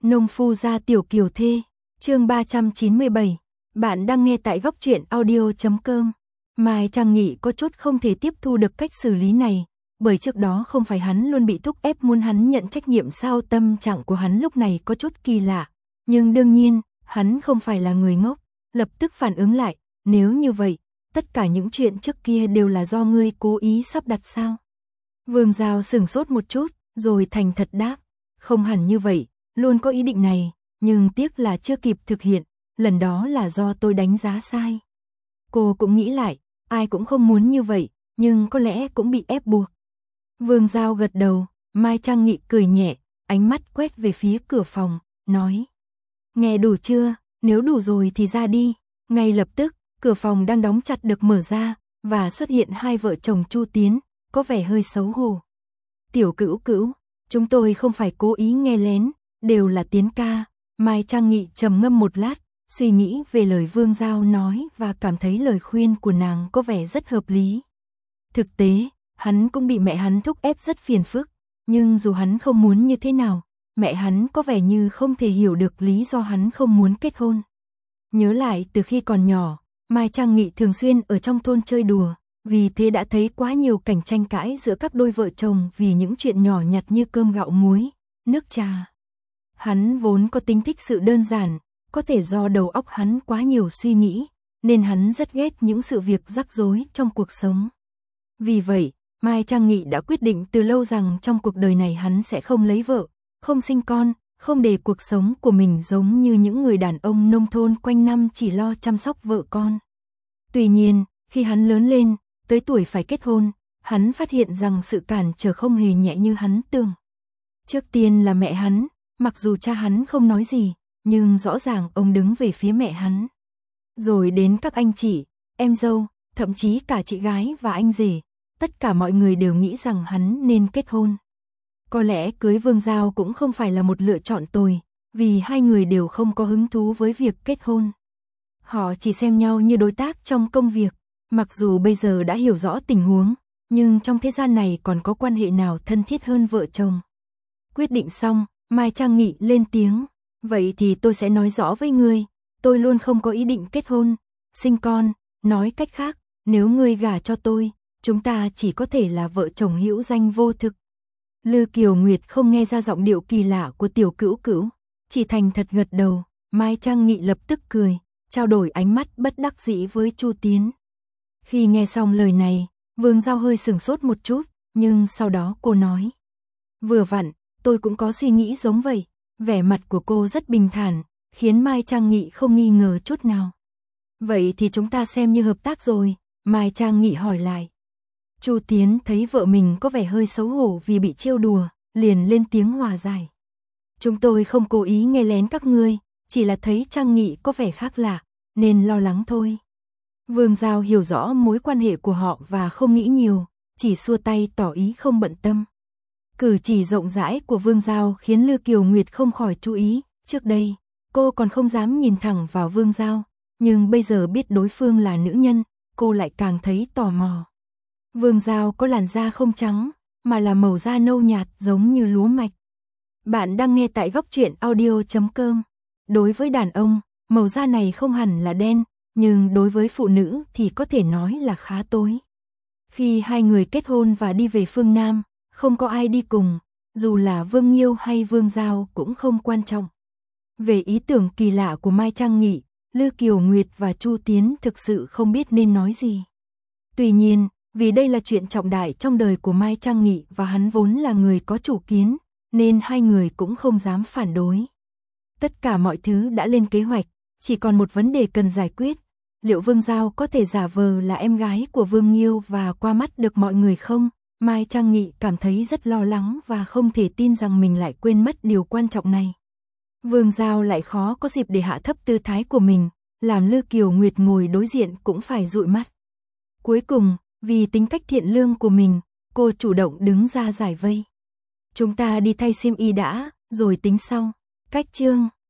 Nông phu gia tiểu kiều thê, chương 397. Bạn đang nghe tại góc truyện audio.com. Mai Trang Nghị có chút không thể tiếp thu được cách xử lý này, bởi trước đó không phải hắn luôn bị thúc ép muốn hắn nhận trách nhiệm sao? Tâm trạng của hắn lúc này có chút kỳ lạ, nhưng đương nhiên, hắn không phải là người ngốc, lập tức phản ứng lại, nếu như vậy, tất cả những chuyện trước kia đều là do ngươi cố ý sắp đặt sao? Vương Giao sửng sốt một chút, rồi thành thật đáp, không hẳn như vậy, luôn có ý định này, nhưng tiếc là chưa kịp thực hiện, lần đó là do tôi đánh giá sai. Cô cũng nghĩ lại, ai cũng không muốn như vậy, nhưng có lẽ cũng bị ép buộc. Vương Giao gật đầu, Mai Trang Nghị cười nhẹ, ánh mắt quét về phía cửa phòng, nói. Nghe đủ chưa, nếu đủ rồi thì ra đi. Ngay lập tức, cửa phòng đang đóng chặt được mở ra, và xuất hiện hai vợ chồng Chu Tiến, có vẻ hơi xấu hổ. Tiểu Cữu Cữu, chúng tôi không phải cố ý nghe lén, đều là Tiến ca. Mai Trang Nghị trầm ngâm một lát, suy nghĩ về lời Vương Giao nói và cảm thấy lời khuyên của nàng có vẻ rất hợp lý. Thực tế, hắn cũng bị mẹ hắn thúc ép rất phiền phức, nhưng dù hắn không muốn như thế nào, mẹ hắn có vẻ như không thể hiểu được lý do hắn không muốn kết hôn. Nhớ lại từ khi còn nhỏ, Mai Trang Nghị thường xuyên ở trong thôn chơi đùa, vì thế đã thấy quá nhiều cảnh tranh cãi giữa các đôi vợ chồng vì những chuyện nhỏ nhặt như cơm gạo muối, nước trà. Hắn vốn có tính thích sự đơn giản, có thể do đầu óc hắn quá nhiều suy nghĩ, nên hắn rất ghét những sự việc rắc rối trong cuộc sống. Vì vậy, Mai Trang Nghị đã quyết định từ lâu rằng trong cuộc đời này hắn sẽ không lấy vợ, không sinh con, không để cuộc sống của mình giống như những người đàn ông nông thôn quanh năm chỉ lo chăm sóc vợ con. Tuy nhiên, khi hắn lớn lên, tới tuổi phải kết hôn, hắn phát hiện rằng sự cản trở không hề nhẹ như hắn tưởng. Trước tiên là mẹ hắn, mặc dù cha hắn không nói gì, nhưng rõ ràng ông đứng về phía mẹ hắn. Rồi đến các anh chị, em dâu, thậm chí cả chị gái và anh rể, tất cả mọi người đều nghĩ rằng hắn nên kết hôn. Có lẽ cưới Vương Giao cũng không phải là một lựa chọn tồi, vì hai người đều không có hứng thú với việc kết hôn. Họ chỉ xem nhau như đối tác trong công việc, mặc dù bây giờ đã hiểu rõ tình huống, nhưng trong thế gian này còn có quan hệ nào thân thiết hơn vợ chồng. Quyết định xong, Mai Trang Nghị lên tiếng, vậy thì tôi sẽ nói rõ với ngươi, tôi luôn không có ý định kết hôn, sinh con, nói cách khác, nếu ngươi gả cho tôi, chúng ta chỉ có thể là vợ chồng hữu danh vô thực. Lư Kiều Nguyệt không nghe ra giọng điệu kỳ lạ của Tiểu Cữu Cữu, chỉ thành thật gật đầu. Mai Trang Nghị lập tức cười, trao đổi ánh mắt bất đắc dĩ với Chu Tiến. Khi nghe xong lời này, Vương Giao hơi sửng sốt một chút, nhưng sau đó cô nói. Vừa vặn, tôi cũng có suy nghĩ giống vậy. Vẻ mặt của cô rất bình thản, khiến Mai Trang Nghị không nghi ngờ chút nào. Vậy thì chúng ta xem như hợp tác rồi, Mai Trang Nghị hỏi lại. Chu Tiến thấy vợ mình có vẻ hơi xấu hổ vì bị trêu đùa, liền lên tiếng hòa giải. Chúng tôi không cố ý nghe lén các ngươi, chỉ là thấy Trang Nghị có vẻ khác lạ, nên lo lắng thôi. Vương Giao hiểu rõ mối quan hệ của họ và không nghĩ nhiều, chỉ xua tay tỏ ý không bận tâm. Cử chỉ rộng rãi của Vương Giao khiến Lư Kiều Nguyệt không khỏi chú ý, trước đây, cô còn không dám nhìn thẳng vào Vương Giao, nhưng bây giờ biết đối phương là nữ nhân, cô lại càng thấy tò mò. Vương Giao có làn da không trắng, mà là màu da nâu nhạt giống như lúa mạch. Bạn đang nghe tại góc truyện audio.com. Đối với đàn ông, màu da này không hẳn là đen, nhưng đối với phụ nữ thì có thể nói là khá tối. Khi hai người kết hôn và đi về phương Nam, không có ai đi cùng, dù là Vương Nghiêu hay Vương Giao cũng không quan trọng. Về ý tưởng kỳ lạ của Mai Trang Nghị, Lư Kiều Nguyệt và Chu Tiến thực sự không biết nên nói gì. Tuy nhiên, vì đây là chuyện trọng đại trong đời của Mai Trang Nghị và hắn vốn là người có chủ kiến, nên hai người cũng không dám phản đối. Tất cả mọi thứ đã lên kế hoạch, chỉ còn một vấn đề cần giải quyết. Liệu Vương Giao có thể giả vờ là em gái của Vương Nghiêu và qua mắt được mọi người không? Mai Trang Nghị cảm thấy rất lo lắng và không thể tin rằng mình lại quên mất điều quan trọng này. Vương Giao lại khó có dịp để hạ thấp tư thái của mình, làm Lư Kiều Nguyệt ngồi đối diện cũng phải dụi mắt. Cuối cùng, vì tính cách thiện lương của mình, cô chủ động đứng ra giải vây. Chúng ta đi thay xiêm y đã, rồi tính sau. Cách chương